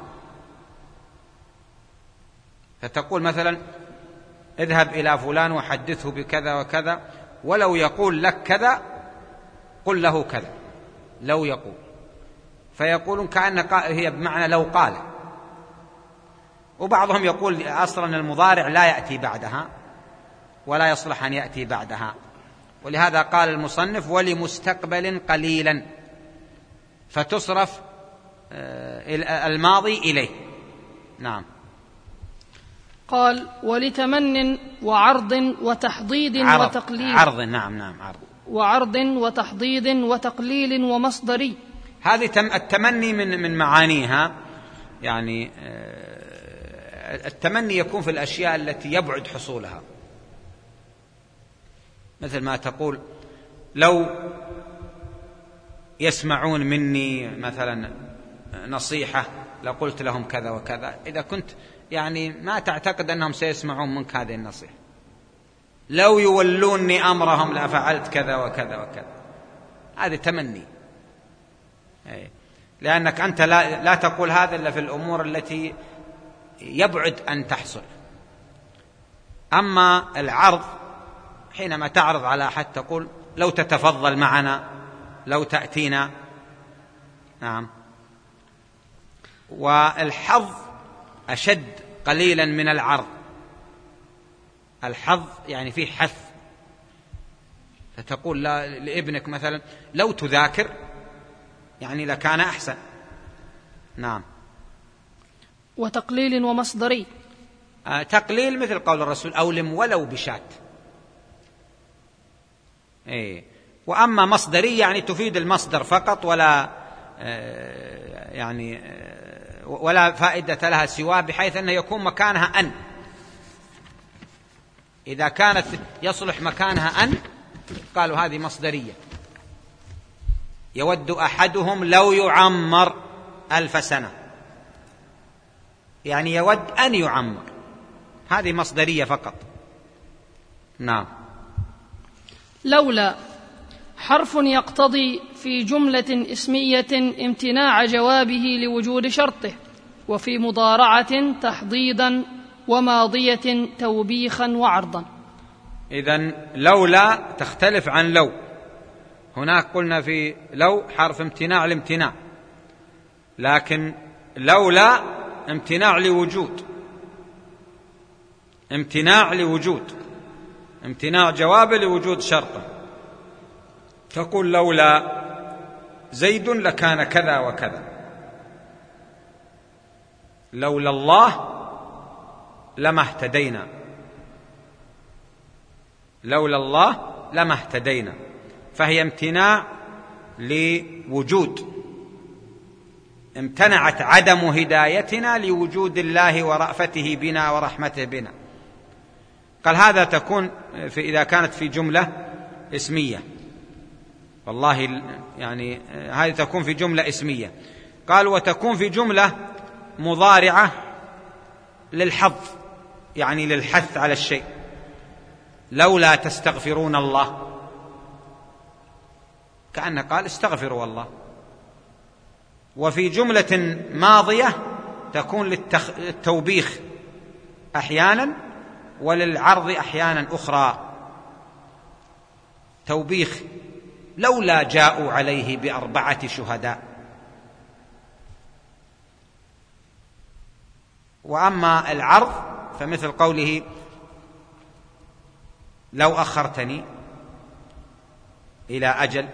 فتقول مثلا اذهب إلى فلان وحدثه بكذا وكذا، ولو يقول لك كذا قل له كذا، لو يقول. فيقولون كأن هي بمعنى لو قال. وبعضهم يقول أصلا المضارع لا يأتي بعدها ولا يصلح أن يأتي بعدها، ولهذا قال المصنف ولمستقبل قليلا. فتصرف الماضي إليه. نعم. قال: ولتمن وعرض وتحضيض عرض وتقليل. عرض نعم نعم عرض وعرض وتحضيض وتقليل ومصدري. هذه التمني من من معانيها، يعني التمني يكون في الأشياء التي يبعد حصولها، مثل ما تقول لو يسمعون مني مثلا نصيحة لقلت لهم كذا وكذا. إذا كنت يعني ما تعتقد أنهم سيسمعون منك هذه النصيحة، لو يولوني أمرهم لفعلت كذا وكذا وكذا. هذا تمني، لأنك أنت لا, لا تقول هذا إلا في الأمور التي يبعد أن تحصل. أما العرض حينما تعرض على أحد تقول لو تتفضل معنا، لو تأتينا. نعم. والحظ أشد قليلا من العرض. الحظ يعني فيه حث، فتقول لابنك مثلا لو تذاكر يعني لكان أحسن. نعم. وتقليل ومصدري. آه تقليل مثل قول الرسول أولم ولو بشات. إيه. وأما مصدري يعني تفيد المصدر فقط، ولا آه يعني آه ولا فائدة لها سواه، بحيث أنه يكون مكانها أن. إذا كانت يصلح مكانها أن قالوا هذه مصدرية. يود أحدهم لو يعمر ألف سنة، يعني يود أن يعمر، هذه مصدرية فقط. نعم. لولا حرف يقتضي في جملة اسمية امتناع جوابه لوجود شرطه، وفي مضارعة تحضيضا وماضية توبيخا وعرضا. إذن لولا تختلف عن لو. هناك قلنا في لو حرف امتناع الامتناع، لكن لولا امتناع لوجود، امتناع لوجود، امتناع جواب لوجود شرطه. تقول لولا زيد لكان كذا وكذا، لولا الله لما اهتدينا، لولا الله لما اهتدينا. فهي امتناع لوجود، امتنعت عدم هدايتنا لوجود الله ورأفته بنا ورحمته بنا. قال هذا تكون في إذا كانت في جملة اسمية، والله يعني هذه تكون في جملة اسمية. قال وتكون في جملة مضارعة للحظ، يعني للحث على الشيء، لولا تستغفرون الله، كأنه قال استغفروا الله. وفي جملة ماضية تكون للتوبيخ أحيانا وللعرض أحيانا أخرى. توبيخ لولا جاءوا عليه بأربعة شهداء. وأما العرض فمثل قوله لو أخرتني إلى أجل،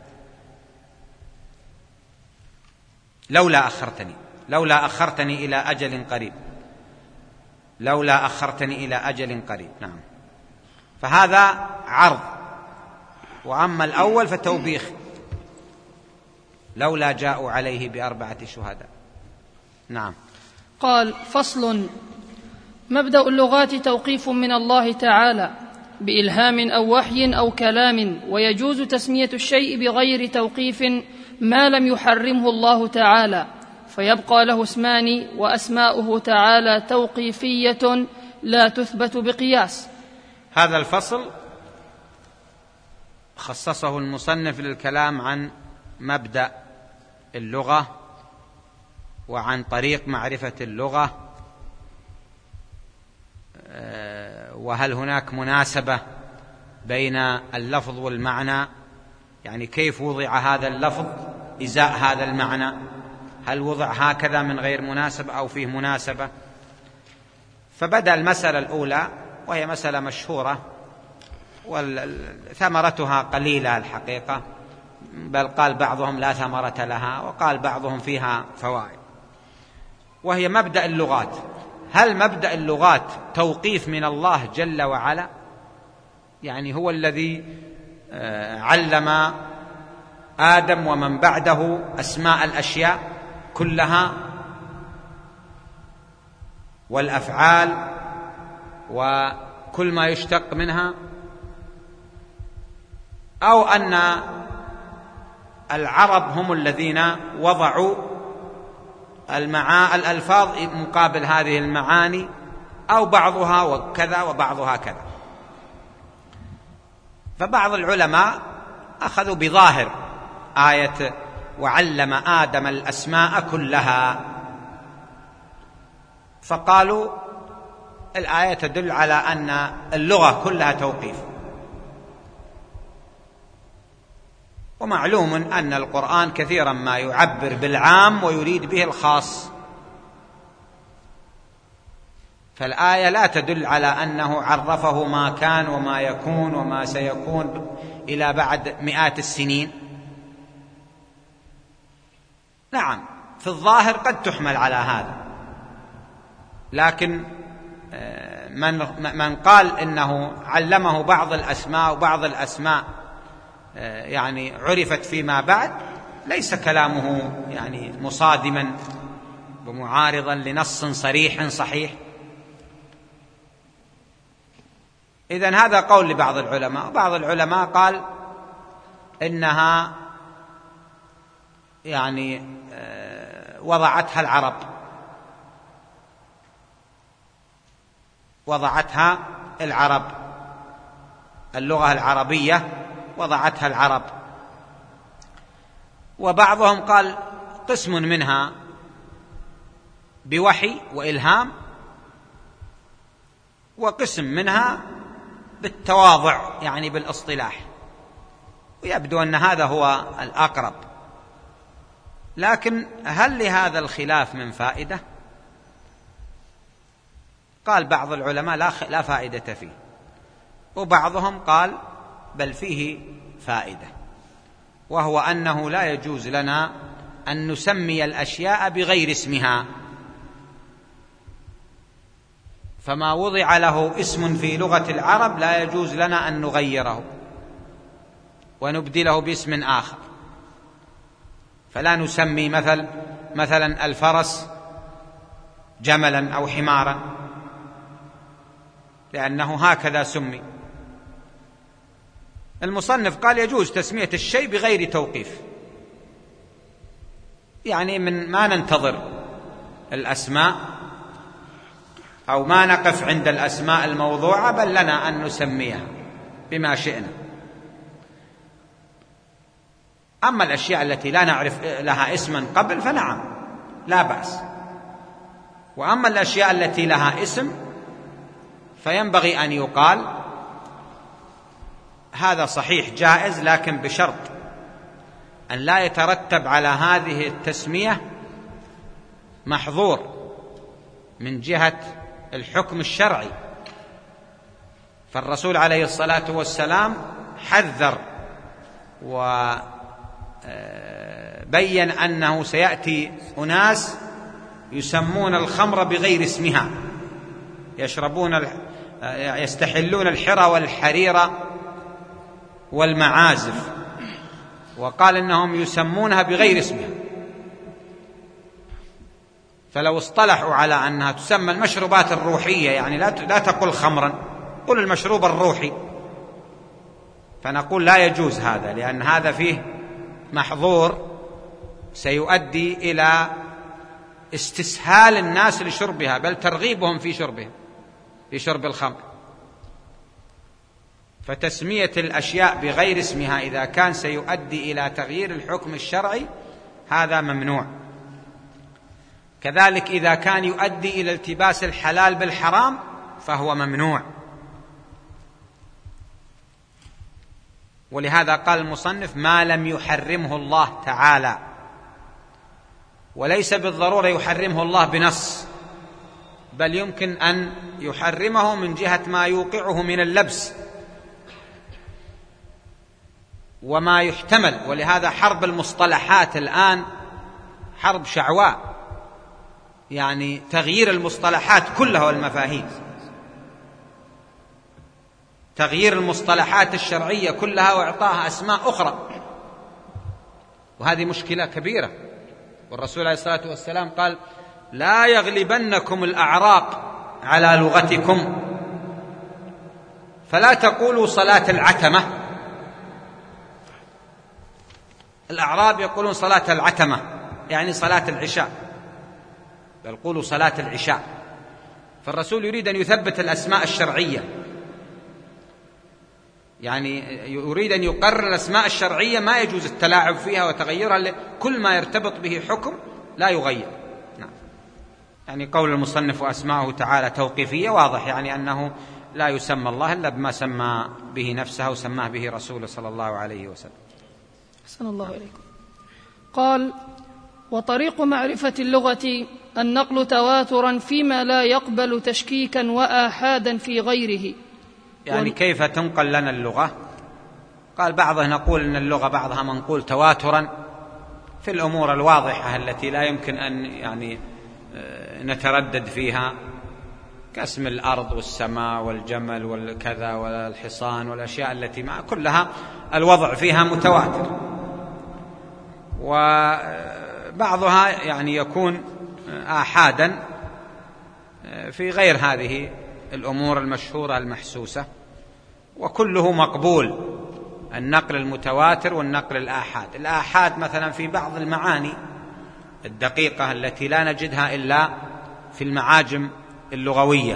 لولا أخرتني، لولا أخرتني إلى أجل قريب، لولا أخرتني إلى أجل قريب. نعم. فهذا عرض. وأما الأول فتوبيخ لولا جاءوا عليه بأربعة شهداء. نعم. قال فصل: مبدأ اللغات توقيف من الله تعالى بإلهام أو وحي أو كلام، ويجوز تسمية الشيء بغير توقيف ما لم يحرمه الله تعالى، فيبقى له اسمان، وأسماؤه تعالى توقيفية لا تثبت بقياس. هذا الفصل خصصه المصنف للكلام عن مبدأ اللغة وعن طريق معرفة اللغة، وهل هناك مناسبة بين اللفظ والمعنى، يعني كيف وضع هذا اللفظ إزاء هذا المعنى، هل وضع هكذا من غير مناسبة أو فيه مناسبة. فبدأ المسألة الأولى وهي مسألة مشهورة وثمرتها قليلة الحقيقة، بل قال بعضهم لا ثمرة لها، وقال بعضهم فيها فوائد. وهي مبدأ اللغات. هل مبدأ اللغات توقيف من الله جل وعلا؟ يعني هو الذي علم آدم ومن بعده أسماء الأشياء كلها والأفعال وكل ما يشتق منها، أو أن العرب هم الذين وضعوا المعا الألفاظ مقابل هذه المعاني، أو بعضها وكذا وبعضها كذا. فبعض العلماء أخذوا بظاهر آية وعلم آدم الأسماء كلها، فقالوا الآية تدل على أن اللغة كلها توقيف. ومعلوم أن القرآن كثيرا ما يعبر بالعام ويريد به الخاص، فالآية لا تدل على أنه عرفه ما كان وما يكون وما سيكون إلى بعد مئات السنين. نعم، في الظاهر قد تحمل على هذا، لكن من من قال إنه علمه بعض الأسماء وبعض الأسماء يعني عرفت فيما بعد، ليس كلامه يعني مصادما ومعارضا لنص صريح صحيح. إذن هذا قول لبعض العلماء. وبعض العلماء قال إنها يعني وضعتها العرب، وضعتها العرب اللغة العربية وضعتها العرب. وبعضهم قال قسم منها بوحي وإلهام، وقسم منها بالتواضع يعني بالاصطلاح، ويبدو أن هذا هو الأقرب. لكن هل لهذا الخلاف من فائدة؟ قال بعض العلماء لا لا فائدة فيه، وبعضهم قال بل فيه فائدة، وهو أنه لا يجوز لنا أن نسمي الأشياء بغير اسمها. فما وضع له اسم في لغة العرب لا يجوز لنا أن نغيره ونبدله باسم آخر. فلا نسمي مثل مثلا الفرس جملا أو حمارا، لأنه هكذا سمي. المصنف قال يجوز تسمية الشيء بغير توقيف، يعني من ما ننتظر الأسماء أو ما نقف عند الأسماء الموضوعة، بل لنا أن نسميها بما شئنا. أما الأشياء التي لا نعرف لها اسما قبل فنعم لا بأس، وأما الأشياء التي لها اسم فينبغي أن يقال هذا صحيح جائز، لكن بشرط أن لا يترتب على هذه التسمية محظور من جهة الحكم الشرعي. فالرسول عليه الصلاة والسلام حذر وبين أنه سيأتي أناس يسمون الخمر بغير اسمها، يشربون يستحلون الحرى والحرير والمعازف، وقال إنهم يسمونها بغير اسمها. فلو اصطلحوا على أنها تسمى المشروبات الروحية، يعني لا لا تقل خمرا، قل المشروب الروحي، فنقول لا يجوز هذا، لأن هذا فيه محظور سيؤدي إلى استسهال الناس لشربها، بل ترغيبهم في شربها في شرب الخمر. فتسمية الأشياء بغير اسمها إذا كان سيؤدي إلى تغيير الحكم الشرعي هذا ممنوع. كذلك إذا كان يؤدي إلى التباس الحلال بالحرام فهو ممنوع. ولهذا قال المصنف ما لم يحرمه الله تعالى، وليس بالضرورة يحرمه الله بنص، بل يمكن أن يحرمه من جهة ما يوقعه من اللبس. وما يحتمل. ولهذا حرب المصطلحات الآن حرب شعواء، يعني تغيير المصطلحات كلها والمفاهيم، تغيير المصطلحات الشرعية كلها وإعطاها أسماء أخرى، وهذه مشكلة كبيرة. والرسول عليه الصلاة والسلام قال: لا يغلبنكم الأعراق على لغتكم، فلا تقولوا صلاة العتمة. الأعراب يقولون صلاة العتمة يعني صلاة العشاء، بل قولوا صلاة العشاء. فالرسول يريد أن يثبت الأسماء الشرعية، يعني يريد أن يقرر الأسماء الشرعية ما يجوز التلاعب فيها وتغيرها، كل ما يرتبط به حكم لا يغير. نعم. يعني قول المصنف وأسماءه تعالى توقيفية واضح، يعني أنه لا يسمى الله إلا بما سمى به نفسه وسماه به رسوله صلى الله عليه وسلم. أحسن الله إليكم. قال: وطريق معرفة اللغة النقل تواترا فيما لا يقبل تشكيكا وآحادا في غيره. يعني و... كيف تنقل لنا اللغة؟ قال بعضه نقول إن اللغة بعضها منقول تواترا في الأمور الواضحة التي لا يمكن أن يعني نتردد فيها، كاسم الأرض والسماء والجمل والكذا والحصان والأشياء التي ما كلها الوضع فيها متواتر. وبعضها يعني يكون آحادا في غير هذه الأمور المشهورة المحسوسة، وكله مقبول، النقل المتواتر والنقل الآحاد. الآحاد مثلا في بعض المعاني الدقيقة التي لا نجدها إلا في المعاجم اللغوية،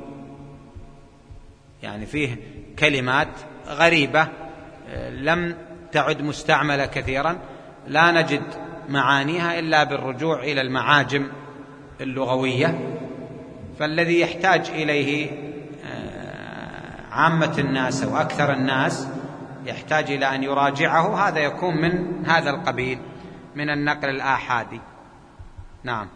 يعني فيه كلمات غريبة لم تعد مستعملة كثيرا لا نجد معانيها إلا بالرجوع إلى المعاجم اللغوية. فالذي يحتاج إليه عامة الناس أو أكثر الناس يحتاج إلى أن يراجعه، هذا يكون من هذا القبيل من النقل الآحادي. نعم.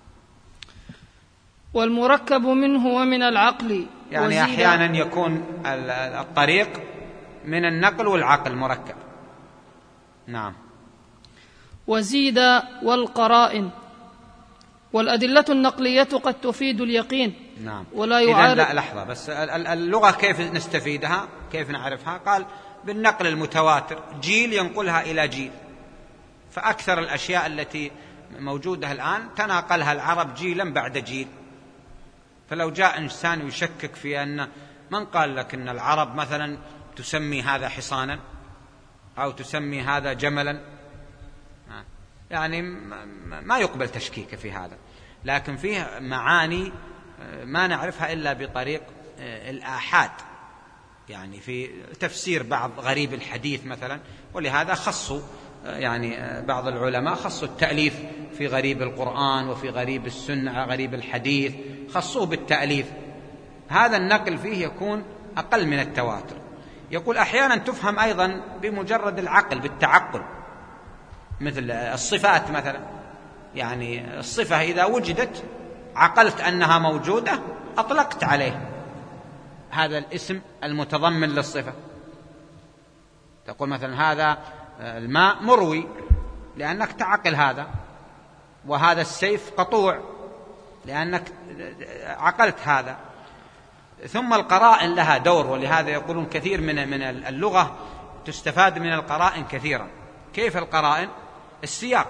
والمركب منه ومن العقل، يعني أحيانا يكون الطريق من النقل والعقل مركب. نعم. وزيد والقرائن، والأدلة النقلية قد تفيد اليقين. نعم. ولا يعارض. لا لحظة بس، اللغة كيف نستفيدها؟ كيف نعرفها؟ قال بالنقل المتواتر، جيل ينقلها إلى جيل. فأكثر الأشياء التي موجودة الآن تناقلها العرب جيلا بعد جيل. فلو جاء إنسان يشكك في أن من قال لك أن العرب مثلا تسمي هذا حصانا أو تسمي هذا جملا، يعني ما يقبل تشكيك في هذا. لكن فيه معاني ما نعرفها إلا بطريق الآحاد، يعني في تفسير بعض غريب الحديث مثلا، ولهذا خصوا يعني بعض العلماء خصوا التأليف في غريب القرآن وفي غريب السنة، غريب الحديث خصوه بالتأليف. هذا النقل فيه يكون أقل من التواتر. يقول أحيانا تفهم أيضا بمجرد العقل بالتعقل، مثل الصفات مثلا، يعني الصفة إذا وجدت عقلت أنها موجودة أطلقت عليه هذا الاسم المتضمن للصفة. تقول مثلا هذا الماء مروي لأنك تعقل هذا، وهذا السيف قطوع لأنك عقلت هذا. ثم القرائن لها دور، ولهذا يقولون كثير من من اللغة تستفاد من القرائن كثيرا. كيف القرائن؟ السياق،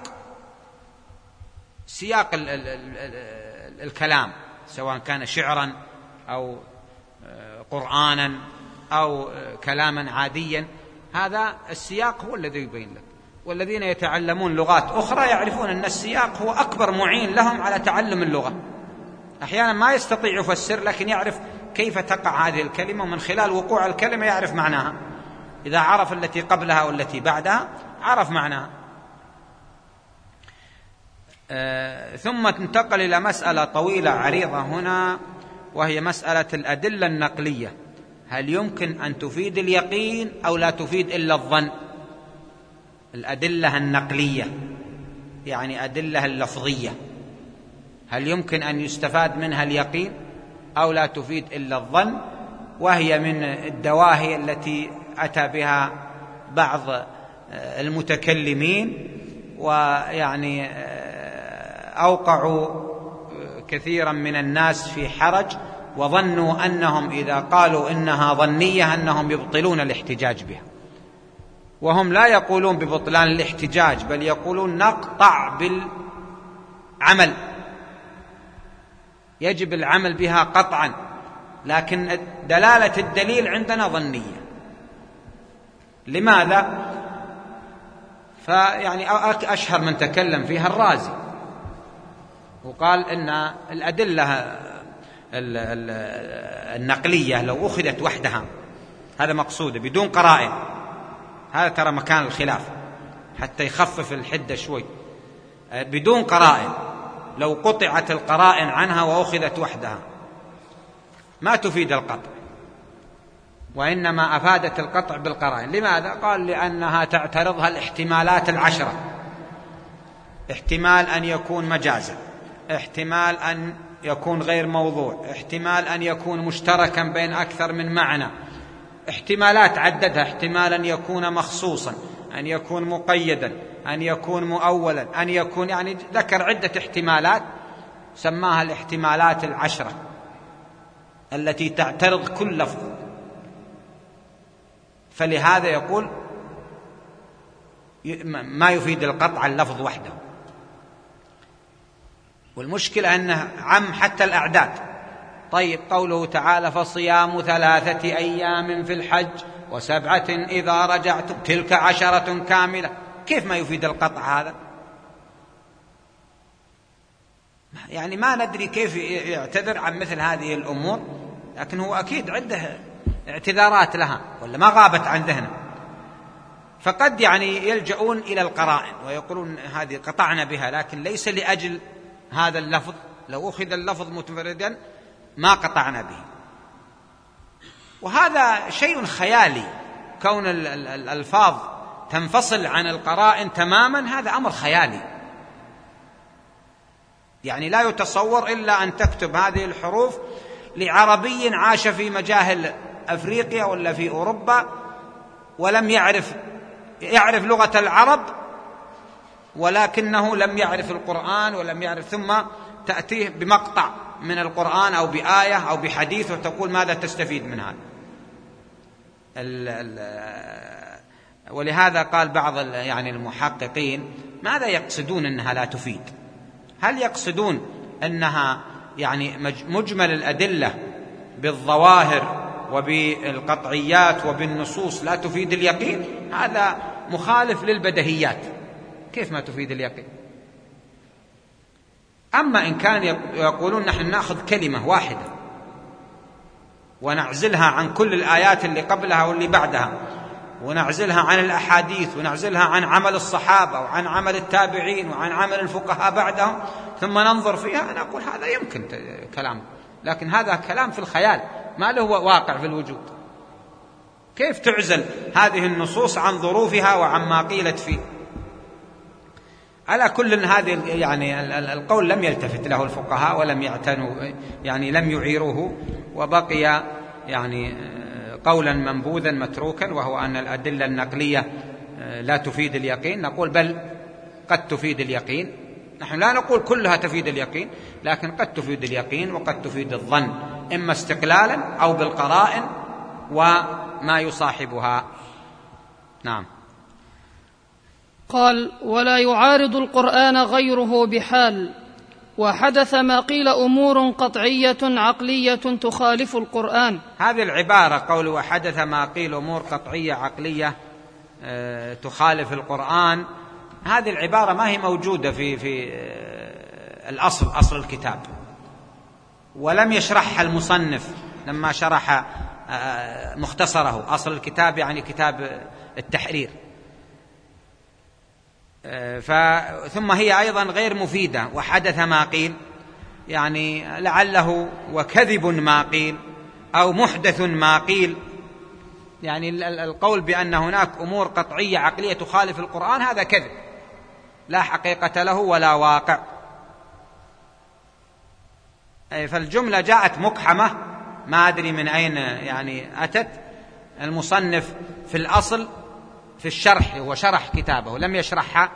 سياق ال ال ال الكلام سواء كان شعرا أو قرآنا أو كلاما عاديا، هذا السياق هو الذي يبين لك. والذين يتعلمون لغات أخرى يعرفون أن السياق هو أكبر معين لهم على تعلم اللغة. أحيانا ما يستطيع يفسر، لكن يعرف كيف تقع هذه الكلمة، ومن خلال وقوع الكلمة يعرف معناها. إذا عرف التي قبلها والتي بعدها عرف معناها. آه ثم تنتقل إلى مسألة طويلة عريضة هنا، وهي مسألة الأدلة النقلية. هل يمكن أن تفيد اليقين أو لا تفيد إلا الظن؟ الأدلة النقلية يعني أدلة اللفظية، هل يمكن أن يستفاد منها اليقين أو لا تفيد إلا الظن؟ وهي من الدواهي التي أتى بها بعض المتكلمين، ويعني أوقعوا كثيرا من الناس في حرج، وظنوا أنهم إذا قالوا إنها ظنية أنهم يبطلون الاحتجاج بها، وهم لا يقولون ببطلان الاحتجاج، بل يقولون نقطع بالعمل، يجب العمل بها قطعا، لكن دلالة الدليل عندنا ظنية. لماذا؟ فيعني أشهر من تكلم فيها الرازي، وقال إن الأدلة النقلية لو أخذت وحدها، هذا مقصوده بدون قرائن، هذا ترى مكان الخلاف حتى يخفف الحدة شوي، بدون قرائن، لو قطعت القرائن عنها وأخذت وحدها ما تفيد القطع، وإنما أفادت القطع بالقرائن. لماذا؟ قال لأنها تعترضها الاحتمالات العشرة، احتمال أن يكون مجازا، احتمال أن يكون غير موضوع، احتمال أن يكون مشتركا بين أكثر من معنى، احتمالات عددها، احتمال أن يكون مخصوصا، أن يكون مقيدا، أن يكون مؤولا، أن يكون، يعني ذكر عدة احتمالات سماها الاحتمالات العشرة التي تعترض كل لفظ، فلهذا يقول ما يفيد القطع اللفظ وحده. والمشكلة أنه عم حتى الأعداد. طيب قوله تعالى فصيام ثلاثة أيام في الحج وسبعة إذا رجعتم تلك عشرة كاملة، كيف ما يفيد القطع هذا؟ يعني ما ندري كيف يعتذر عن مثل هذه الأمور، لكن هو أكيد عنده اعتذارات لها ولا ما غابت عن ذهنه، فقد يعني يلجؤون إلى القرائن ويقولون هذه قطعنا بها، لكن ليس لأجل هذا اللفظ، لو أخذ اللفظ متفردا ما قطعنا به. وهذا شيء خيالي، كون الألفاظ تنفصل عن القرائن تماما، هذا أمر خيالي، يعني لا يتصور إلا أن تكتب هذه الحروف لعربي عاش في مجاهل أفريقيا ولا في أوروبا ولم يعرف يعرف لغة العرب، ولكنه لم يعرف القرآن ولم يعرف، ثم تأتيه بمقطع من القرآن أو بآية أو بحديث وتقول ماذا تستفيد من هذا. ولهذا قال بعض يعني المحققين ماذا يقصدون أنها لا تفيد؟ هل يقصدون أنها يعني مجمل الأدلة بالظواهر وبالقطعيات وبالنصوص لا تفيد اليقين؟ هذا مخالف للبديهيات، كيف ما تفيد اليقين؟ أما إن كان يقولون نحن نأخذ كلمة واحدة ونعزلها عن كل الآيات اللي قبلها واللي بعدها، ونعزلها عن الأحاديث، ونعزلها عن عمل الصحابة وعن عمل التابعين وعن عمل الفقهاء بعدهم، ثم ننظر فيها، أنا أقول هذا يمكن كلام، لكن هذا كلام في الخيال ما له واقع في الوجود. كيف تعزل هذه النصوص عن ظروفها وعما قيلت فيه؟ على كل هذه يعني القول لم يلتفت له الفقهاء ولم يعتنوا، يعني لم يعيروه، وبقي يعني قولا منبوذا متروكا، وهو أن الأدلة النقلية لا تفيد اليقين. نقول بل قد تفيد اليقين، نحن لا نقول كلها تفيد اليقين، لكن قد تفيد اليقين وقد تفيد الظن، إما استقلالا أو بالقرائن وما يصاحبها. نعم. قال ولا يعارض القرآن غيره بحال، وحدث ما قيل أمور قطعية عقلية تخالف القرآن. هذه العبارة قول وحدث ما قيل أمور قطعية عقلية أه تخالف القرآن، هذه العبارة ما هي موجودة في في الأصل أصل الكتاب، ولم يشرحها المصنف لما شرح مختصره. أصل الكتاب يعني كتاب التحرير، ثم هي أيضا غير مفيدة. وحدث ما قيل يعني لعله وكذب ما قيل أو محدث ما قيل، يعني القول بأن هناك أمور قطعية عقلية تخالف القرآن هذا كذب لا حقيقة له ولا واقع. فالجملة جاءت مقحمة ما أدري من أين يعني أتت. المصنف في الأصل في الشرح وشرح كتابه لم يشرحها،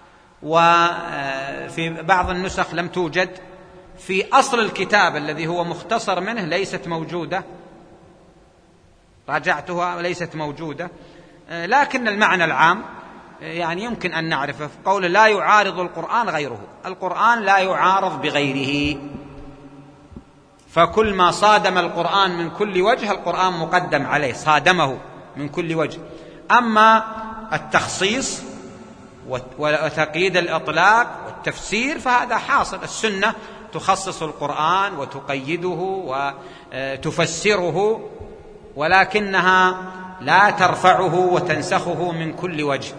وفي بعض النسخ لم توجد، في أصل الكتاب الذي هو مختصر منه ليست موجودة، راجعتها ليست موجودة، لكن المعنى العام يعني يمكن أن نعرفه. في قول لا يعارض القرآن غيره، القرآن لا يعارض بغيره، فكل ما صادم القرآن من كل وجه القرآن مقدم عليه، صادمه من كل وجه. أما التخصيص وتقييد الإطلاق والتفسير فهذا حاصل، السنة تخصص القرآن وتقيده وتفسره، ولكنها لا ترفعه وتنسخه من كل وجه.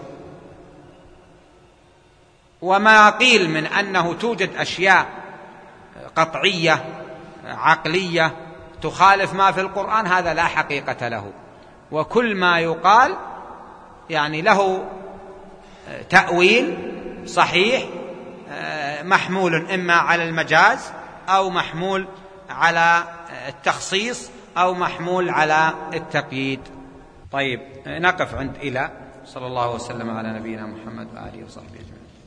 وما قيل من أنه توجد أشياء قطعية عقلية تخالف ما في القرآن هذا لا حقيقة له، وكل ما يقال يعني له تأويل صحيح محمول إما على المجاز أو محمول على التخصيص أو محمول على التقييد. طيب نقف عند إلى. صلى الله وسلم على نبينا محمد وآله وصحبه أجمعين.